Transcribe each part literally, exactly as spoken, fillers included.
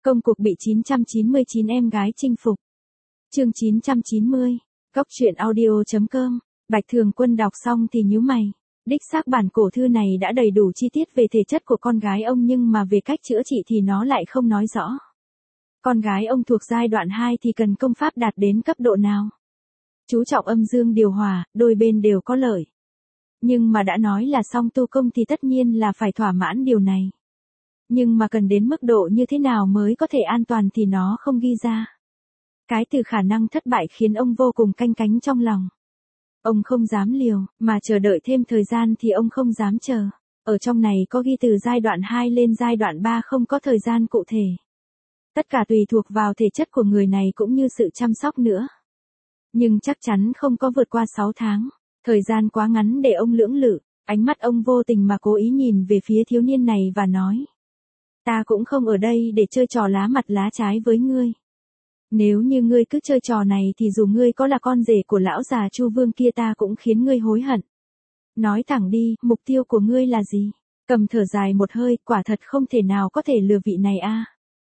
Công cuộc bị chín trăm chín mươi chín em gái chinh phục. Chương chín trăm chín mươi. Góc truyện audio chấm com. Bạch Thường Quân đọc xong thì nhíu mày. Đích xác bản cổ thư này đã đầy đủ chi tiết về thể chất của con gái ông, nhưng mà về cách chữa trị thì nó lại không nói rõ. Con gái ông thuộc giai đoạn hai thì cần công pháp đạt đến cấp độ nào? Chú trọng âm dương điều hòa, đôi bên đều có lợi. Nhưng mà đã nói là song tu công thì tất nhiên là phải thỏa mãn điều này. Nhưng mà cần đến mức độ như thế nào mới có thể an toàn thì nó không ghi ra. Cái từ khả năng thất bại khiến ông vô cùng canh cánh trong lòng. Ông không dám liều, mà chờ đợi thêm thời gian thì ông không dám chờ. Ở trong này có ghi từ giai đoạn hai lên giai đoạn ba không có thời gian cụ thể. Tất cả tùy thuộc vào thể chất của người này cũng như sự chăm sóc nữa. Nhưng chắc chắn không có vượt qua sáu tháng. Thời gian quá ngắn để ông lưỡng lự. Ánh mắt ông vô tình mà cố ý nhìn về phía thiếu niên này và nói. Ta cũng không ở đây để chơi trò lá mặt lá trái với ngươi. Nếu như ngươi cứ chơi trò này thì dù ngươi có là con rể của lão già Chu Vương kia ta cũng khiến ngươi hối hận. Nói thẳng đi, mục tiêu của ngươi là gì? Cầm thở dài một hơi, quả thật không thể nào có thể lừa vị này a.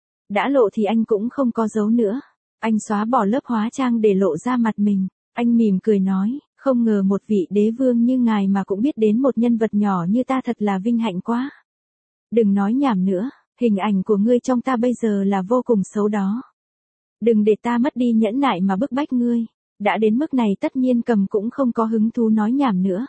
Đã lộ thì anh cũng không có giấu nữa. Anh xóa bỏ lớp hóa trang để lộ ra mặt mình. Anh mỉm cười nói, không ngờ một vị đế vương như ngài mà cũng biết đến một nhân vật nhỏ như ta, thật là vinh hạnh quá. Đừng nói nhảm nữa, hình ảnh của ngươi trong ta bây giờ là vô cùng xấu đó. Đừng để ta mất đi nhẫn nại mà bức bách ngươi. Đã đến mức này tất nhiên Cầm cũng không có hứng thú nói nhảm nữa.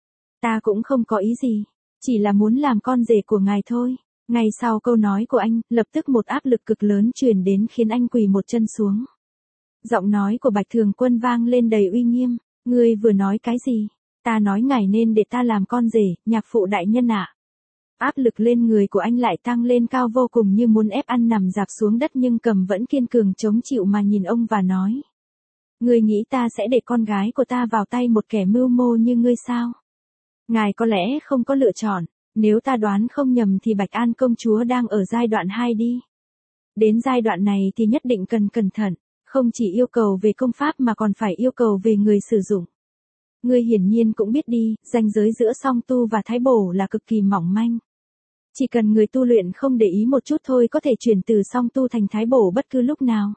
Ta cũng không có ý gì, chỉ là muốn làm con rể của ngài thôi. Ngay sau câu nói của anh, lập tức một áp lực cực lớn truyền đến khiến anh quỳ một chân xuống. Giọng nói của Bạch Thường Quân vang lên đầy uy nghiêm. Ngươi vừa nói cái gì? Ta nói ngài nên để ta làm con rể, nhạc phụ đại nhân ạ. Áp lực lên người của anh lại tăng lên cao vô cùng, như muốn ép ăn nằm dạp xuống đất, nhưng Cầm vẫn kiên cường chống chịu mà nhìn ông và nói. Ngươi nghĩ ta sẽ để con gái của ta vào tay một kẻ mưu mô như ngươi sao? Ngài có lẽ không có lựa chọn, nếu ta đoán không nhầm thì Bạch An công chúa đang ở giai đoạn hai đi. Đến giai đoạn này thì nhất định cần cẩn thận, không chỉ yêu cầu về công pháp mà còn phải yêu cầu về người sử dụng. Ngươi hiển nhiên cũng biết đi, ranh giới giữa song tu và thái bổ là cực kỳ mỏng manh. Chỉ cần người tu luyện không để ý một chút thôi có thể chuyển từ song tu thành thái bổ bất cứ lúc nào.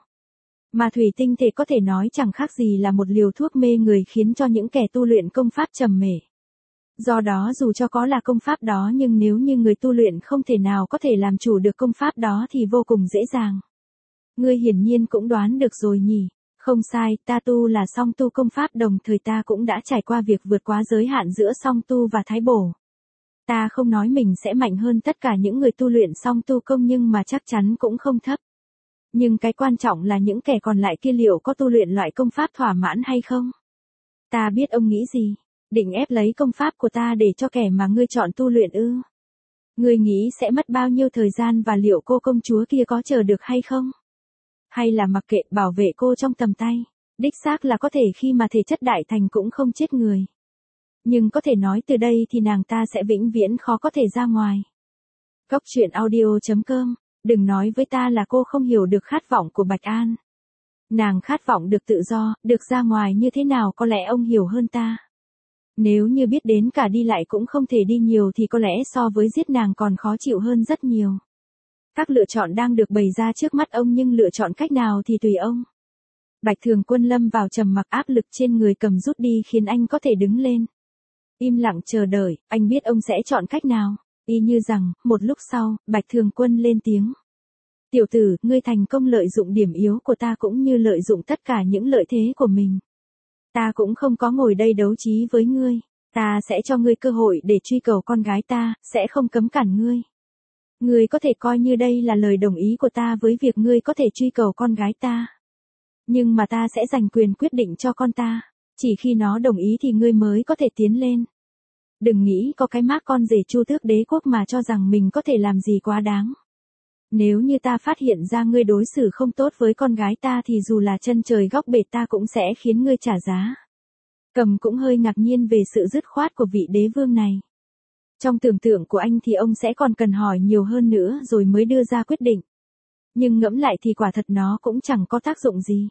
Mà thủy tinh thể có thể nói chẳng khác gì là một liều thuốc mê người, khiến cho những kẻ tu luyện công pháp trầm mê. Do đó dù cho có là công pháp đó, nhưng nếu như người tu luyện không thể nào có thể làm chủ được công pháp đó thì vô cùng dễ dàng. Ngươi hiển nhiên cũng đoán được rồi nhỉ? Không sai, ta tu là song tu công pháp, đồng thời ta cũng đã trải qua việc vượt quá giới hạn giữa song tu và thái bổ. Ta không nói mình sẽ mạnh hơn tất cả những người tu luyện song tu công, nhưng mà chắc chắn cũng không thấp. Nhưng cái quan trọng là những kẻ còn lại kia liệu có tu luyện loại công pháp thỏa mãn hay không? Ta biết ông nghĩ gì, định ép lấy công pháp của ta để cho kẻ mà ngươi chọn tu luyện ư? Ngươi nghĩ sẽ mất bao nhiêu thời gian và liệu cô công chúa kia có chờ được hay không? Hay là mặc kệ, bảo vệ cô trong tầm tay? Đích xác là có thể khi mà thể chất đại thành cũng không chết người. Nhưng có thể nói từ đây thì nàng ta sẽ vĩnh viễn khó có thể ra ngoài. Góc truyện audio chấm com. Đừng nói với ta là cô không hiểu được khát vọng của Bạch An. Nàng khát vọng được tự do, được ra ngoài như thế nào có lẽ ông hiểu hơn ta. Nếu như biết đến cả đi lại cũng không thể đi nhiều thì có lẽ so với giết nàng còn khó chịu hơn rất nhiều. Các lựa chọn đang được bày ra trước mắt ông, nhưng lựa chọn cách nào thì tùy ông. Bạch Thường Quân lâm vào trầm mặc, áp lực trên người Cầm rút đi khiến anh có thể đứng lên. Im lặng chờ đợi, anh biết ông sẽ chọn cách nào. Y như rằng, một lúc sau, Bạch Thường Quân lên tiếng. Tiểu tử, ngươi thành công lợi dụng điểm yếu của ta cũng như lợi dụng tất cả những lợi thế của mình. Ta cũng không có ngồi đây đấu trí với ngươi. Ta sẽ cho ngươi cơ hội để truy cầu con gái ta, sẽ không cấm cản ngươi. Ngươi có thể coi như đây là lời đồng ý của ta với việc ngươi có thể truy cầu con gái ta. Nhưng mà ta sẽ dành quyền quyết định cho con ta. Chỉ khi nó đồng ý thì ngươi mới có thể tiến lên. Đừng nghĩ có cái mác con rể Chu Tước đế quốc mà cho rằng mình có thể làm gì quá đáng. Nếu như ta phát hiện ra ngươi đối xử không tốt với con gái ta thì dù là chân trời góc bể ta cũng sẽ khiến ngươi trả giá. Cầm cũng hơi ngạc nhiên về sự dứt khoát của vị đế vương này. Trong tưởng tượng của anh thì ông sẽ còn cần hỏi nhiều hơn nữa rồi mới đưa ra quyết định. Nhưng ngẫm lại thì quả thật nó cũng chẳng có tác dụng gì.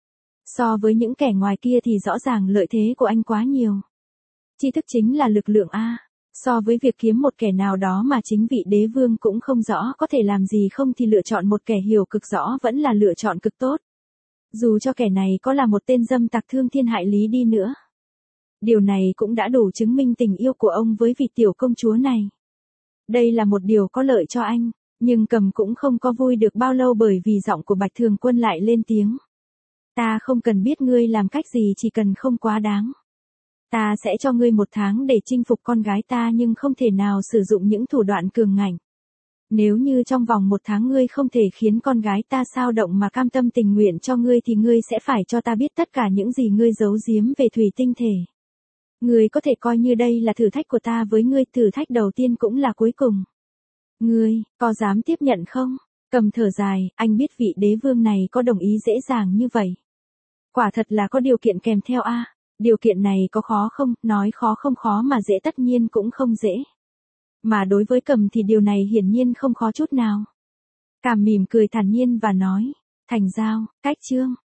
So với những kẻ ngoài kia thì rõ ràng lợi thế của anh quá nhiều. Tri thức chính là lực lượng a. So với việc kiếm một kẻ nào đó mà chính vị đế vương cũng không rõ có thể làm gì không thì lựa chọn một kẻ hiểu cực rõ vẫn là lựa chọn cực tốt. Dù cho kẻ này có là một tên dâm tặc thương thiên hại lý đi nữa. Điều này cũng đã đủ chứng minh tình yêu của ông với vị tiểu công chúa này. Đây là một điều có lợi cho anh, nhưng Cầm cũng không có vui được bao lâu bởi vì giọng của Bạch Thường Quân lại lên tiếng. Ta không cần biết ngươi làm cách gì, chỉ cần không quá đáng. Ta sẽ cho ngươi một tháng để chinh phục con gái ta nhưng không thể nào sử dụng những thủ đoạn cường ngạnh. Nếu như trong vòng một tháng ngươi không thể khiến con gái ta xao động mà cam tâm tình nguyện cho ngươi thì ngươi sẽ phải cho ta biết tất cả những gì ngươi giấu giếm về thủy tinh thể. Ngươi có thể coi như đây là thử thách của ta với ngươi, thử thách đầu tiên cũng là cuối cùng. Ngươi, có dám tiếp nhận không? Cầm thở dài, anh biết vị đế vương này có đồng ý dễ dàng như vậy. Quả thật là có điều kiện kèm theo a. À, điều kiện này có khó không? Nói khó không khó mà dễ tất nhiên cũng không dễ. Mà đối với Cầm thì điều này hiển nhiên không khó chút nào. Cảm mỉm cười thản nhiên và nói, thành giao, cách chương.